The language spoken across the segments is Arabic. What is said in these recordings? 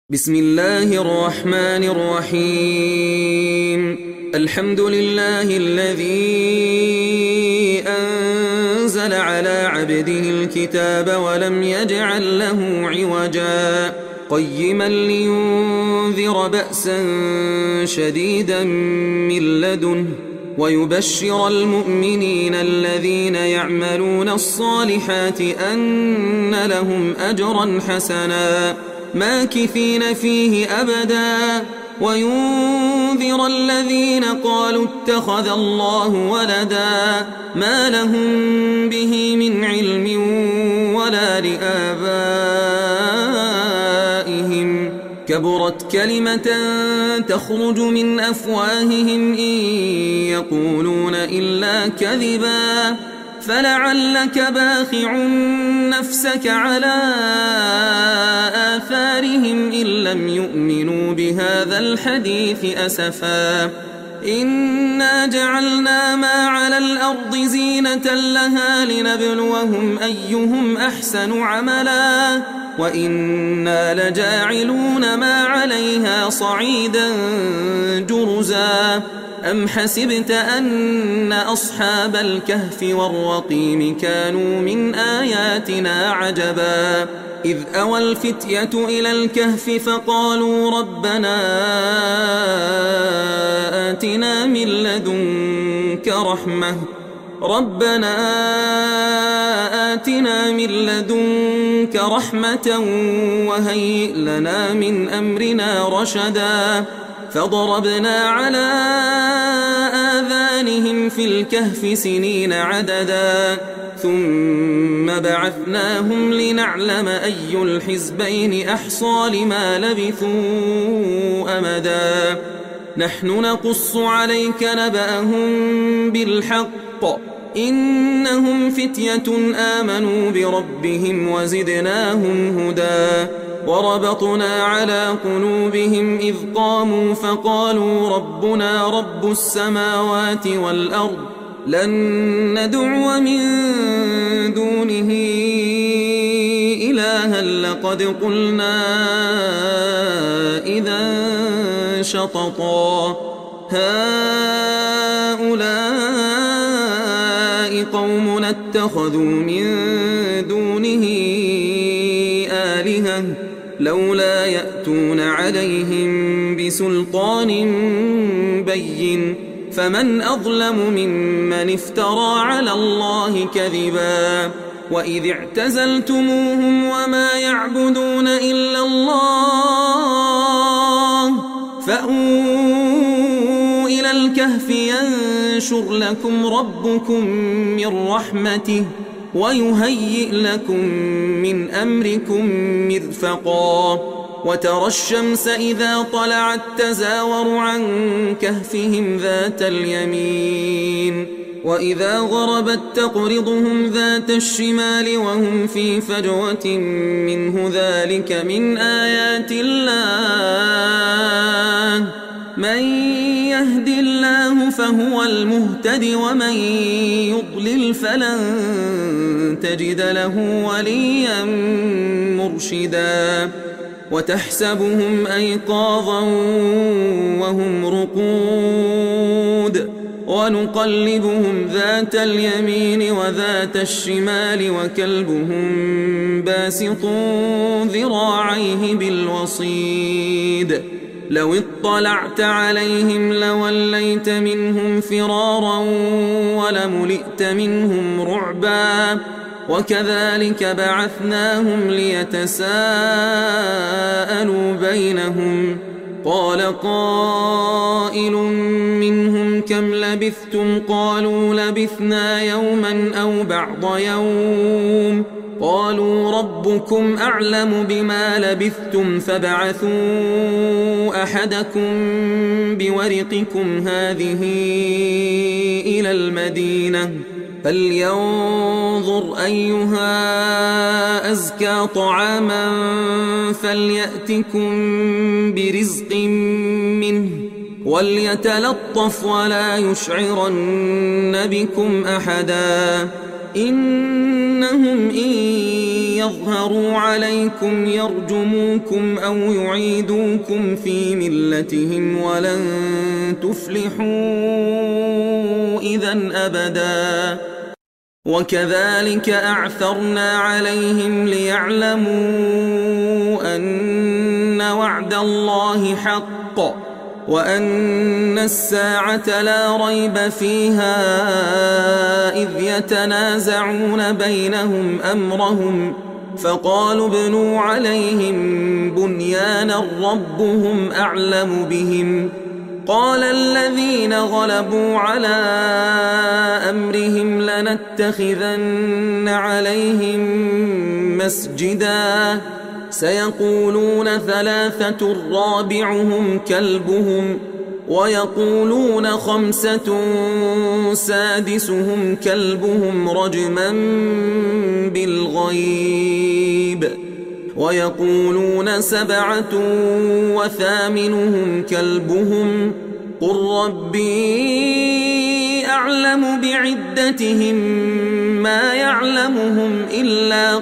بسم الله الرحمن الرحيم. الحمد لله الذي أنزل على عبده الكتاب ولم يجعل له عوجا قيما لينذر بأسا شديدا من لدنه ويبشر المؤمنين الذين يعملون الصالحات أن لهم أجرا حسنا ماكثين فيه أبدا وينذر الذين قالوا اتخذ الله ولدا ما لهم به من علم ولا لآبائهم كبرت كلمة تخرج من أفواههم إن يقولون إلا كذبا فلعلك باخع نفسك على آثارهم إن لم يؤمنوا بهذا الحديث أسفا إنا جعلنا ما على الأرض زينة لها لنبلوهم أيهم أحسن عملا وإنا لجاعلون ما عليها صعيدا جرزا أم حسبت أن أصحاب الكهف والرقيم كانوا من آياتنا عجبا إذ أوى الفتية إلى الكهف فقالوا ربنا آتنا من لدنك رحمة وهيئ لنا من أمرنا رشدا فضربنا على آذانهم في الكهف سنين عددا ثم بعثناهم لنعلم أي الحزبين أحصى لما لبثوا أمدا نحن نقص عليك نبأهم بالحق إنهم فتية آمنوا بربهم وزدناهم هدى وربطنا على قلوبهم إذ قاموا فقالوا ربنا رب السماوات والأرض لن ندعو من دونه إلها لقد قلنا إذا شططا هؤلاء قومنا اتخذوا من دونه آلهة لولا يأتون عليهم بسلطان بين فمن أظلم ممن افترى على الله كذبا وإذ اعتزلتموهم وما يعبدون إلا الله فأووا إلى الكهف ينشر لكم ربكم من رحمته ويهيئ لكم من أمركم مرفقا وترى الشمس إذا طلعت تزاور عن كهفهم ذات اليمين وإذا غربت تقرضهم ذات الشمال وهم في فجوة منه ذلك من آيات الله من يهد الله فهو المهتد ومن يضلل فلن تجد له وليا مرشدا وتحسبهم أيقاظا وهم رقود ونقلبهم ذات اليمين وذات الشمال وكلبهم باسط ذراعيه بالوصيد لو اطلعت عليهم لوليت منهم فرارا ولملئت منهم رعبا وكذلك بعثناهم ليتساءلوا بينهم قال قائل منهم كم لبثتم قالوا لبثنا يوما أو بعض يوم قالوا ربكم أعلم بما لبثتم فابعثوا أحدكم بورقكم هذه إلى المدينة فلينظر أيها أزكى طعاما فليأتكم برزق منه وليتلطف ولا يشعرن بكم أحدا إنهم إن يظهروا عليكم يرجموكم أو يعيدوكم في ملتهم ولن تفلحوا إذن أبدا. وكذلك أعثرنا عليهم ليعلموا أن وعد الله حق وأن الساعة لا ريب فيها إذ يتنازعون بينهم أمرهم فقالوا ابنوا عليهم بنيانا ربهم أعلم بهم. قال الذين غلبوا على أمرهم لنتخذن عليهم مسجدا سيقولون ثلاثة رابعهم كلبهم ويقولون خمسة سادسهم كلبهم رجما بالغيب ويقولون سبعة وثامنهم كلبهم قل ربي أعلم بعدتهم ما يعلمهم إلا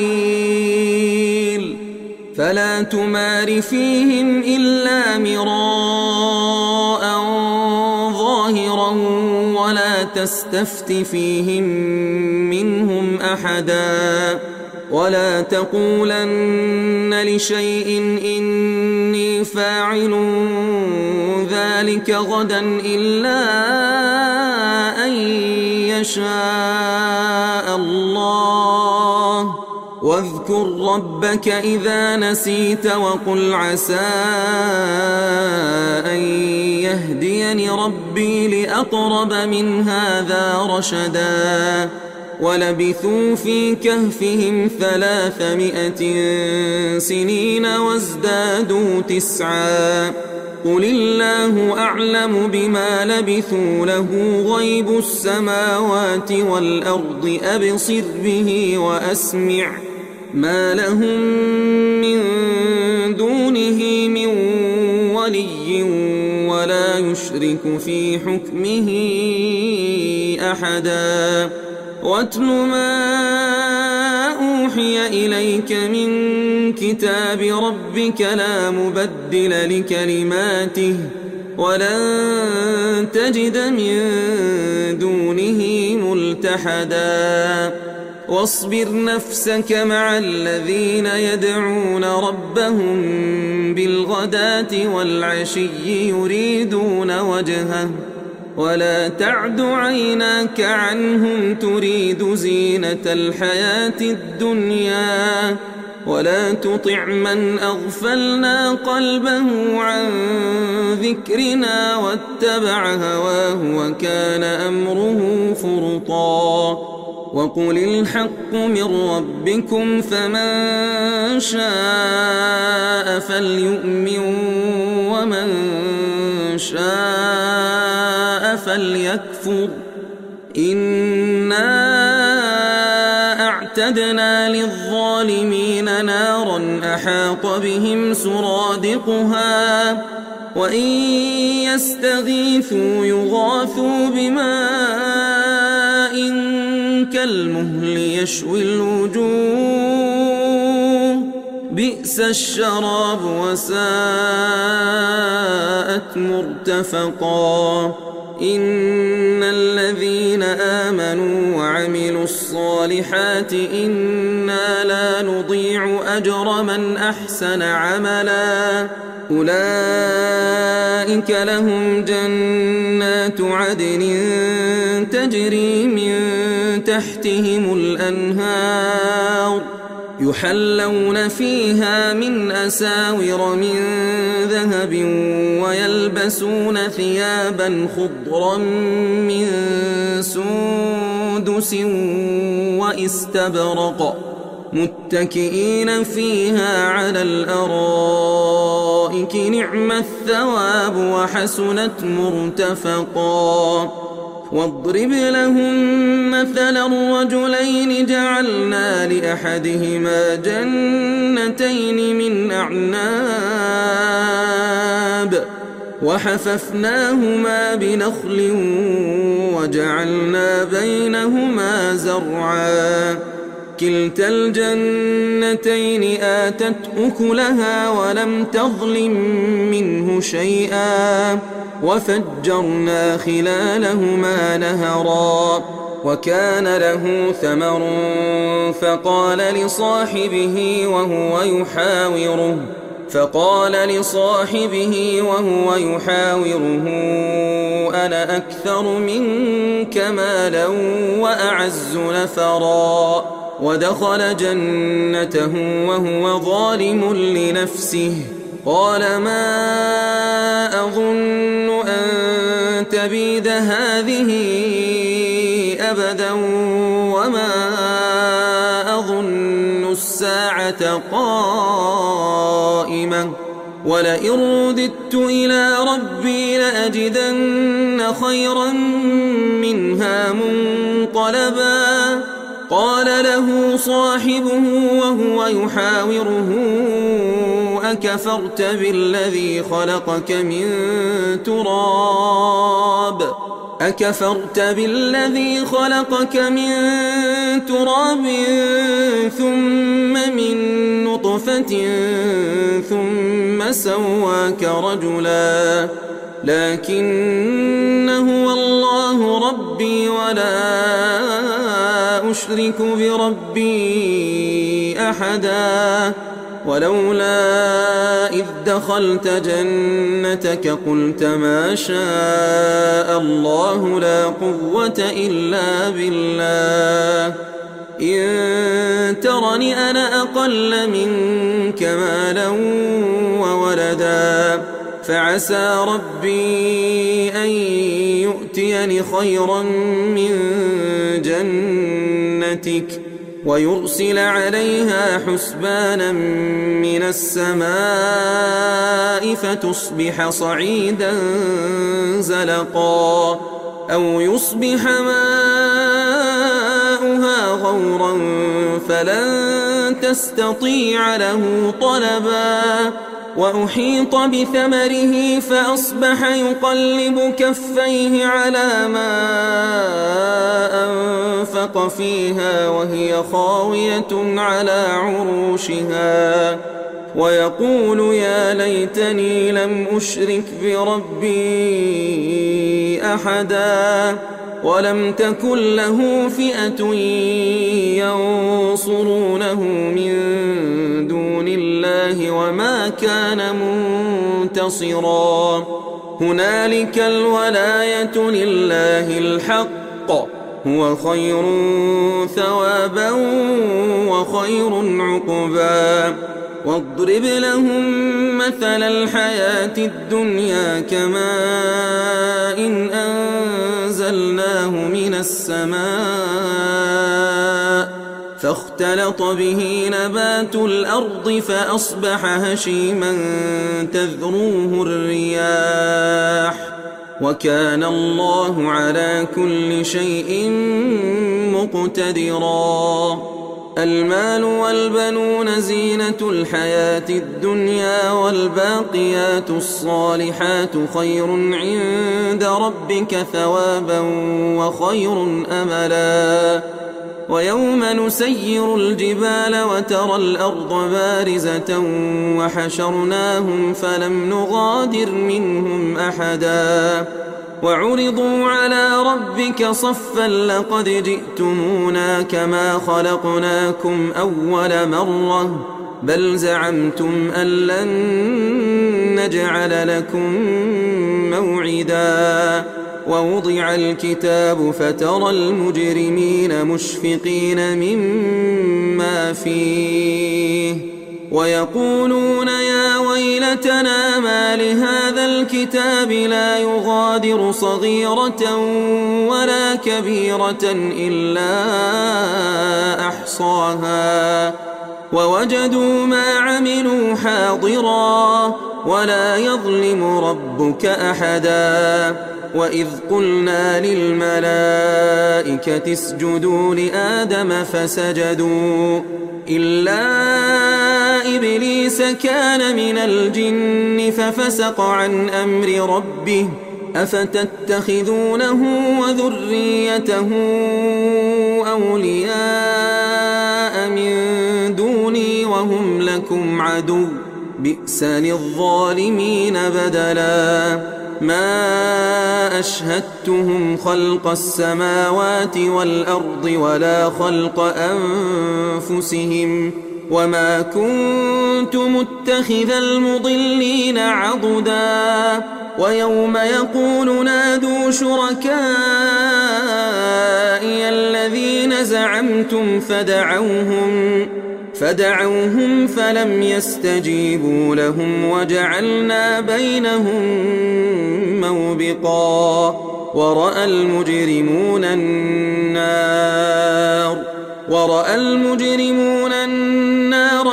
قليل فلا تمار فيهم إلا مراء ظاهرا ولا تستفت فيهم منهم أحدا ولا تقولن لشيء إني فاعل ذلك غدا إلا أن يشاء الله واذكر ربك إذا نسيت وقل عسى أن يهديني ربي لأقرب من هذا رشدا. ولبثوا في كهفهم 300 سنين وازدادوا 9 قل الله أعلم بما لبثوا له غيب السماوات والأرض أبصر به وأسمع ما لهم من دونه من ولي ولا يشرك في حكمه أحدا. واتل ما أوحي إليك من كتاب ربك لا مبدل لكلماته ولن تجد من دونه ملتحدا. واصبر نفسك مع الذين يدعون ربهم بالغداة والعشي يريدون وجهه ولا تعد عيناك عنهم تريد زينة الحياة الدنيا ولا تطع من أغفلنا قلبه عن ذكرنا واتبع هواه وكان أمره فرطا. وقل الحق من ربكم فمن شاء فليؤمن ومن شاء فليكفر إنا أعتدنا للظالمين نارا أحاط بهم سرادقها وإن يستغيثوا يغاثوا بماء كالمهل يشوي الوجوه بئس الشراب وساءت مرتفقا. إن الذين آمنوا وعملوا الصالحات إنا لا نضيع أجر من أحسن عملا أولئك لهم جنات عدن تجري من تحتهم الأنهار يحلون فيها من أساور من ذهب ويلبسون ثيابا خضرا من سندس واستبرق متكئين فيها على الأرائك نعم الثواب وحسنت مرتفقا. واضرب لهم مثلا الرجلين جعلنا لأحدهما جنتين من أعناب وحففناهما بنخل وجعلنا بينهما زرعا كلتا الجنتين آتت أكلها ولم تظلم منه شيئا وفجرنا خلالهما نهرا وكان له ثمر فقال لصاحبه وهو يحاوره أنا أكثر منك مالا وأعز نفرا ودخل جنته وهو ظالم لنفسه قال ما أظن أن تبيد هذه أبدا وما أظن الساعة قائمة ولئن رددت إلى ربي لأجدن خيرا منها منقلبا قال له صاحبه وهو يحاوره أكفرت بالذي خلقك من تراب ثم من نطفة ثم سواك رجلا لكن هو الله ربي ولا أشرك بربي أحدا ولولا إذ دخلت جنتك قلت ما شاء الله لا قوة إلا بالله إن ترني أنا أقل منك مالا وولدا فعسى ربي أن يؤتيني خيرا من جنتك ويرسل عليها حسبانا من السماء فتصبح صعيدا زلقا أو يصبح ماؤها غورا فلن تستطيع له طلبا وأحيط بثمره فأصبح يقلب كفيه على ما أنفق فيها وهي خاوية على عروشها ويقول يا ليتني لم أشرك بربي أحدا ولم تكن له فئة ينصرونه من دون الله وما كان منتصرا هنالك الولاية لله الحق هو خير ثوابا وخير عقبا واضرب لهم مثل الحياة الدنيا كماء إن أنزلناه من السماء فاختلط به نبات الأرض فأصبح هشيما تذروه الرياح وكان الله على كل شيء مقتدرا المال والبنون زينة الحياة الدنيا والباقيات الصالحات خير عند ربك ثوابا وخير أملا ويوم نسير الجبال وترى الأرض بارزة وحشرناهم فلم نغادر منهم أحدا وعرضوا على ربك صفا لقد جئتمونا كما خلقناكم أول مرة بل زعمتم أن لن نجعل لكم موعدا ووضع الكتاب فترى المجرمين مشفقين مما فيه ويقولون يا ويلتنا ما لهذا الكتاب لا يغادر صغيرة ولا كبيرة إلا أحصاها ووجدوا ما عملوا حاضرا ولا يظلم ربك أحدا وإذ قلنا للملائكة اسجدوا لآدم إلا إبليس كان من الجن ففسق عن أمر ربه أفتتخذونه وذريته أولياء من دوني وهم لكم عدو بئس للظالمين بدلا ما أشهدتهم خلق السماوات والأرض ولا خلق أنفسهم وما كنت متخذ المضلين عضدا ويوم يقول نادوا شركائي الذين زعمتم فدعوهم فلم يستجيبوا لهم وجعلنا بينهم موبقا ورأى المجرمون النار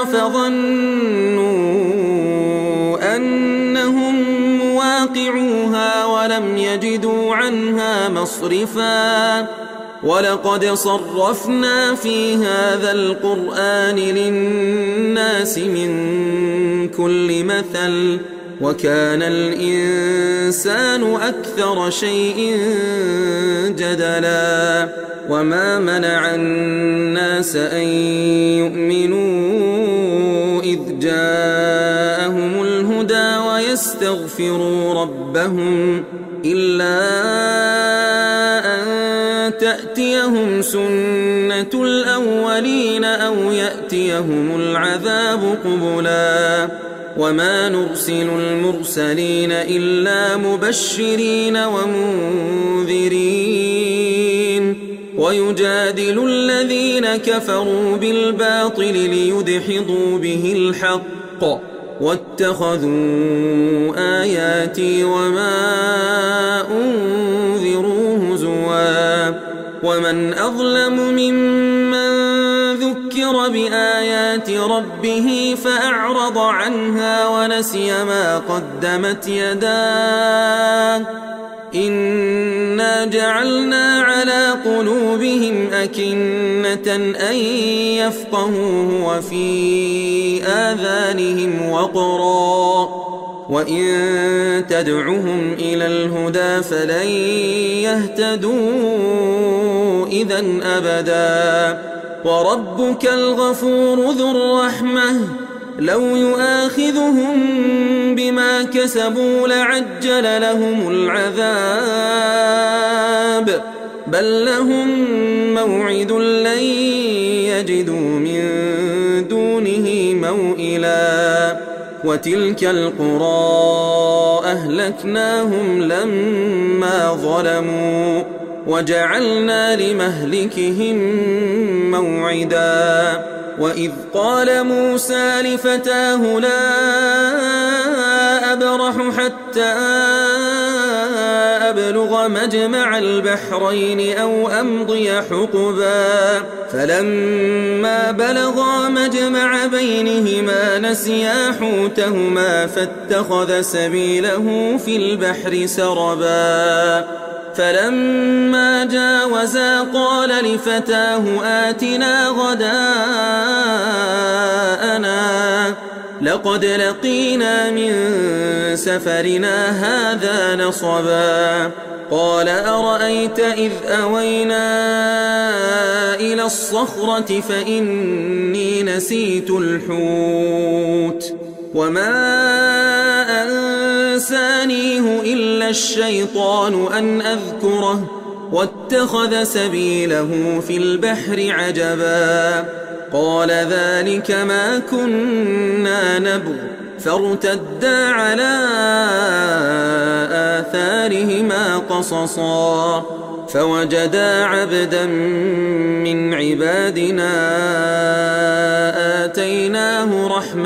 فظنوا أنهم مواقعوها ولم يجدوا عنها مصرفا ولقد صرفنا في هذا القرآن للناس من كل مثل وكان الإنسان أكثر شيء جدلا وما منع الناس أن يؤمنوا إذ جاءهم الهدى ويستغفروا ربهم إلا أن تأتيهم سنة الأولين أو يأتيهم العذاب قبلا وما نرسل المرسلين إلا مبشرين ومنذرين ويجادل الذين كفروا بالباطل ليدحضوا به الحق واتخذوا آياتي وما أنذروا هزوا ومن أظلم ممن ذكر بآيات ربه فأعرض عنها ونسي ما قدمت يداه إنا جعلنا على قلوبهم أكنة أن يفقهوه وفي آذانهم وقرا وإن تدعهم إلى الهدى فلن يهتدوا إذن أبدا وربك الغفور ذو الرحمة لو يؤاخذهم بما كسبوا لعجل لهم العذاب بل لهم موعد لن يجدوا من دونه موئلا وتلك القرى أهلكناهم لما ظلموا وجعلنا لمهلكهم موعدا وإذ قال موسى لفتاه لا أبرح حتى أبلغ مجمع البحرين أو أمضي حقبا فلما بلغا مجمع بينهما نسيا حوتهما فاتخذ سبيله في البحر سربا فلما جاوزا قال لفتاه آتنا غداءنا لقد لقينا من سفرنا هذا نصبا قال أرأيت إذ أوينا إلى الصخرة فإني نسيت الحوت وما أنسانيه إلا الشيطان أن أذكره واتخذ سبيله في البحر عجبا قال ذلك ما كنا نبغ فارتدا على آثارهما قصصا فوجدا عبدا من عبادنا آتيناه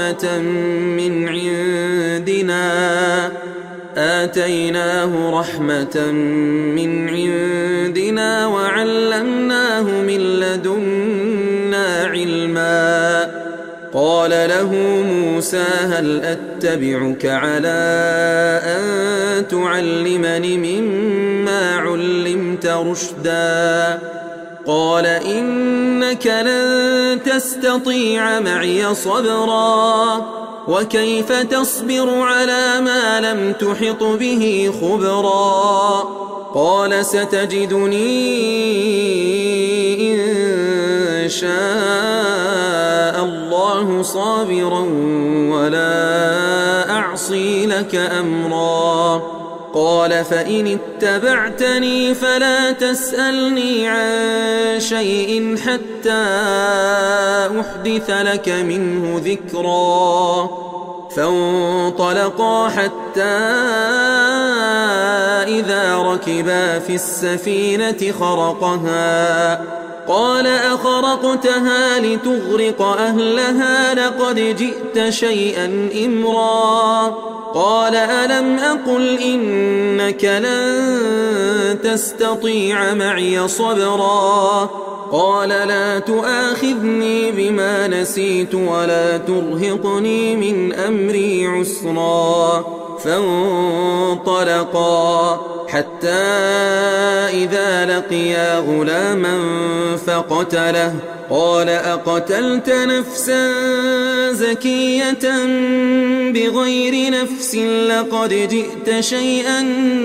رحمة من عندنا وعلمناه من لدنا علما قال له موسى هل أتبعك على أن تعلمني مما علمت رشدا قال إنك لن تستطيع معي صبرا وكيف تصبر على ما لم تحط به خبرا قال ستجدني إن شاء الله صابرا ولا أعصي لك أمرا قال فإن اتبعتني فلا تسألني عن شيء حتى أحدث لك منه ذكرا فانطلقا حتى إذا ركبا في السفينة خرقها قال أخرقتها لتغرق أهلها لقد جئت شيئا إمرا قال ألم أقل إنك لن تستطيع معي صبرا قال لا تؤاخذني بما نسيت ولا ترهقني من أمري عسرا فانطلقا حتى إذا لقيا غلاما فقتله قال أقتلت نفسا زكية بغير نفس لقد جئت شيئا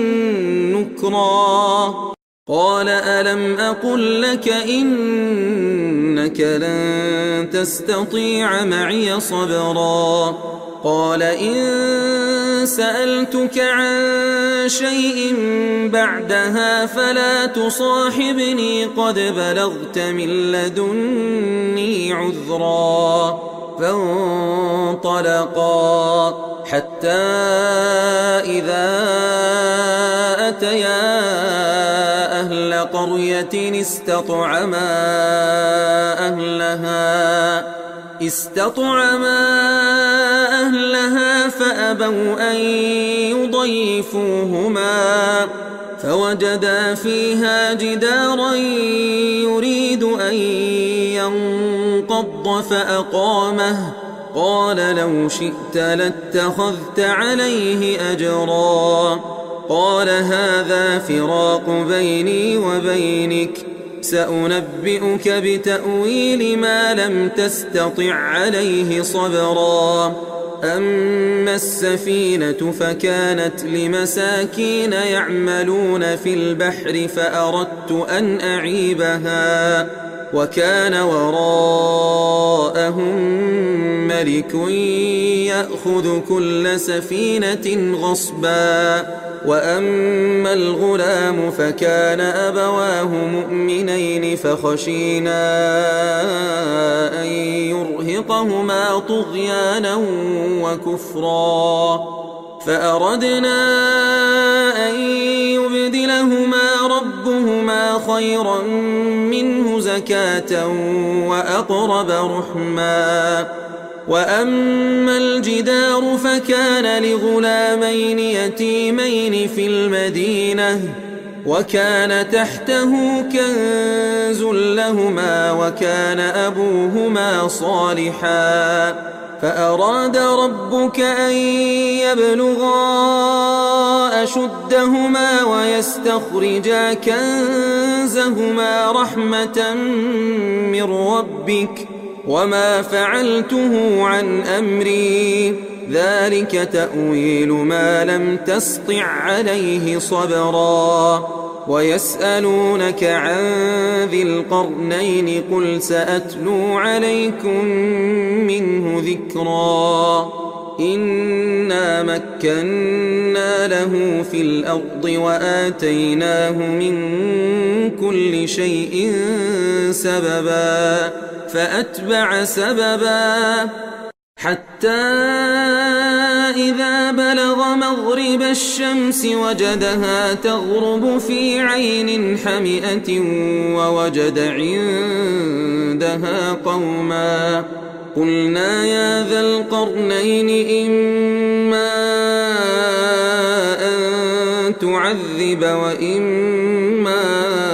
نكرا قال ألم أقل لك إنك لن تستطيع معي صبرا قال إن سألتك عن شيء بعدها فلا تصاحبني قد بلغت من لدني عذرا فانطلقا حتى إذا أتيا أهل قرية استطعما أهلها فأبوا أن يضيفوهما فوجدا فيها جدارا يريد أن ينقض فأقامه قال لو شئت لاتخذت عليه أجرا قال هذا فراق بيني وبينك سأنبئك بتأويل ما لم تستطع عليه صبرا أما السفينة فكانت لمساكين يعملون في البحر فأردت أن أعيبها وكان وراءهم ملك يأخذ كل سفينة غصبا وأما الغلام فكان أبواه مؤمنين فخشينا أن يرهقهما طغيانا وكفرا فأردنا أن يبدلهما ربهما خيرا منه زكاة وأقرب رحما وأما الجدار فكان لغلامين يتيمين في المدينة وكان تحته كنز لهما وكان أبوهما صالحا فأراد ربك أن يبلغا أشدهما ويستخرجا كنزهما رحمة من ربك وما فعلته عن أمري ذلك تأويل ما لم تسطع عليه صبرا ويسألونك عن ذي القرنين قل سأتلو عليكم منه ذكرا إنا مكنا له في الأرض وآتيناه من كل شيء سببا فأتبع سببا حتى إذا بلغ مغرب الشمس وجدها تغرب في عين حمئة ووجد عندها قوما قلنا يا ذا القرنين إما أن تعذب وإما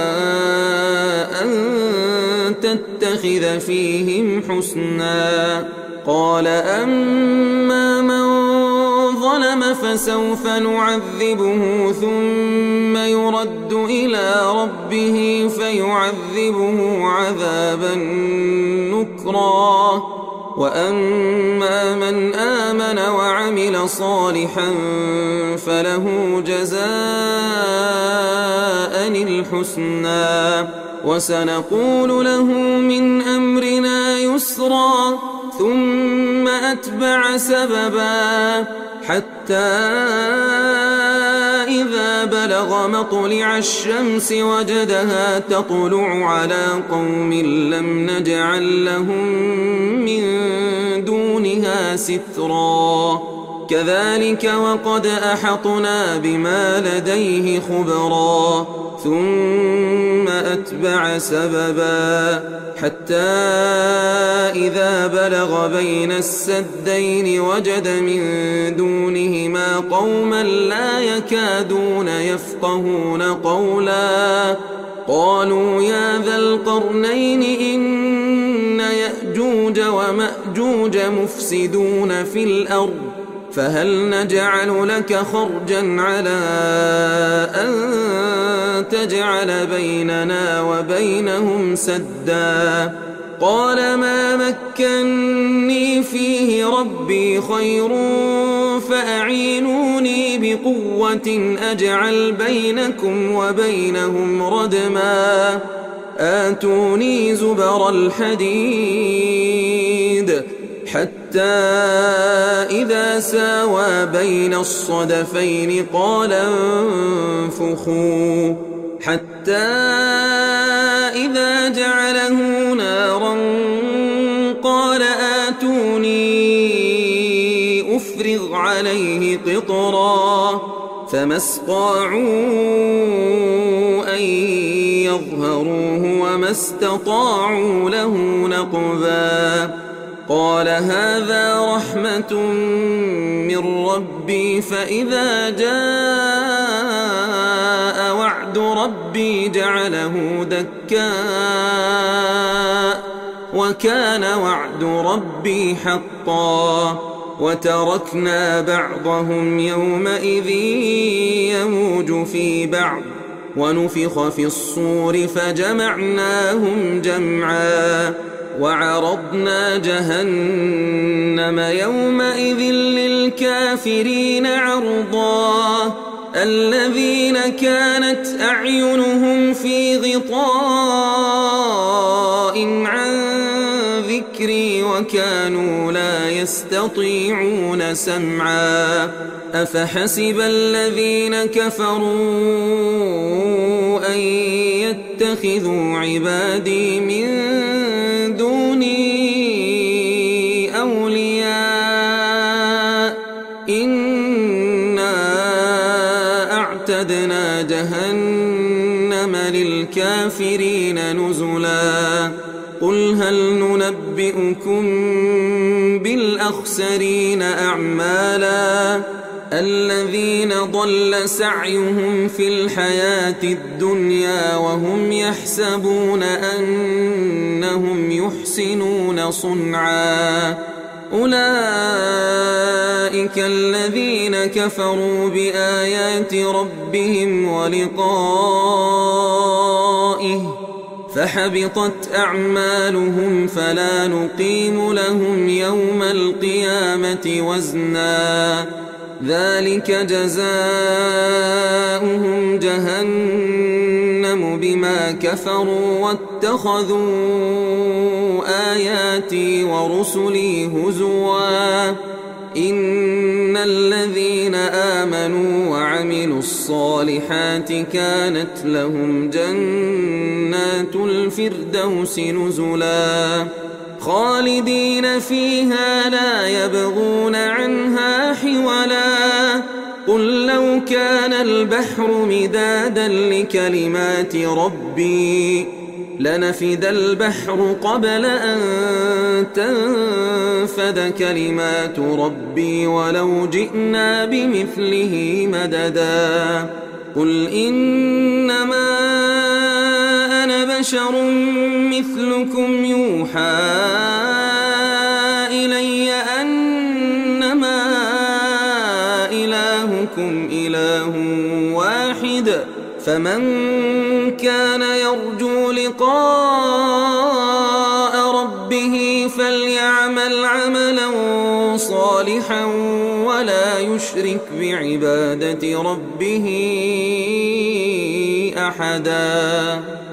أن تتخذ فيهم حسنا قال أما من ظلم فسوف نعذبه ثم يرد إلى ربه فيعذبه عذابا نكرا وأما من آمن وعمل صالحا فله جزاء الحسنى وسنقول له من أمرنا يسرا ثم أتبع سببا حتى إذا بلغ مطلع الشمس وجدها تطلع على قوم لم نجعل لهم من دونها سترا كذلك وقد أحطنا بما لديه خبرا ثم أتبع سببا حتى إذا بلغ بين السدين وجد من دونهما قوما لا يكادون يفقهون قولا قالوا يا ذا القرنين إن يأجوج ومأجوج مفسدون في الأرض فهل نجعل لك خرجا على أن تجعل بيننا وبينهم سدا قال ما مكني فيه ربي خير فأعينوني بقوة أجعل بينكم وبينهم ردما آتوني زبر الحديد حتى إذا ساوى بين الصدفين قال انفخوا حتى إذا جعله نارا قال آتوني أفرغ عليه قطرا فما استطاعوا أن يظهروه وما استطاعوا له نقبا قال هذا رحمة من ربي فإذا جاء وعد ربي جعله دكاء وكان وعد ربي حقا وتركنا بعضهم يومئذ يموج في بعض ونفخ في الصور فجمعناهم جمعا وعرضنا جهنم يومئذ للكافرين عرضا الذين كانت أعينهم في غطاء عن ذكري وكانوا لا يستطيعون سمعا أفحسب الذين كفروا أن يتخذوا عبادي من دوني أولياء إنا أعتدنا جهنم للكافرين نزلا قل هل ننبئكم بالأخسرين أعمالا الذين ضل سعيهم في الحياة الدنيا وهم يحسبون أنهم يحسنون صنعا أولئك الذين كفروا بآيات ربهم ولقائه فحبطت أعمالهم فلا نقيم لهم يوم القيامة وزنا ذلك جزاؤهم جهنم بما كفروا واتخذوا آياتي ورسلي هزوا إن الذين آمنوا وعملوا الصالحات كانت لهم جنات الفردوس نزلا خالدين فيها لا يبغون عنها حولا قل لو كان البحر مدادا لكلمات ربي لنفد البحر قبل أن تنفد كلمات ربي ولو جئنا بمثله مددا قل إنما أنا بشر مثلكم يوحى إلهكم إله واحد فمن كان يرجو لقاء ربه فليعمل عملا صالحا ولا يشرك بعبادة ربه أحدا.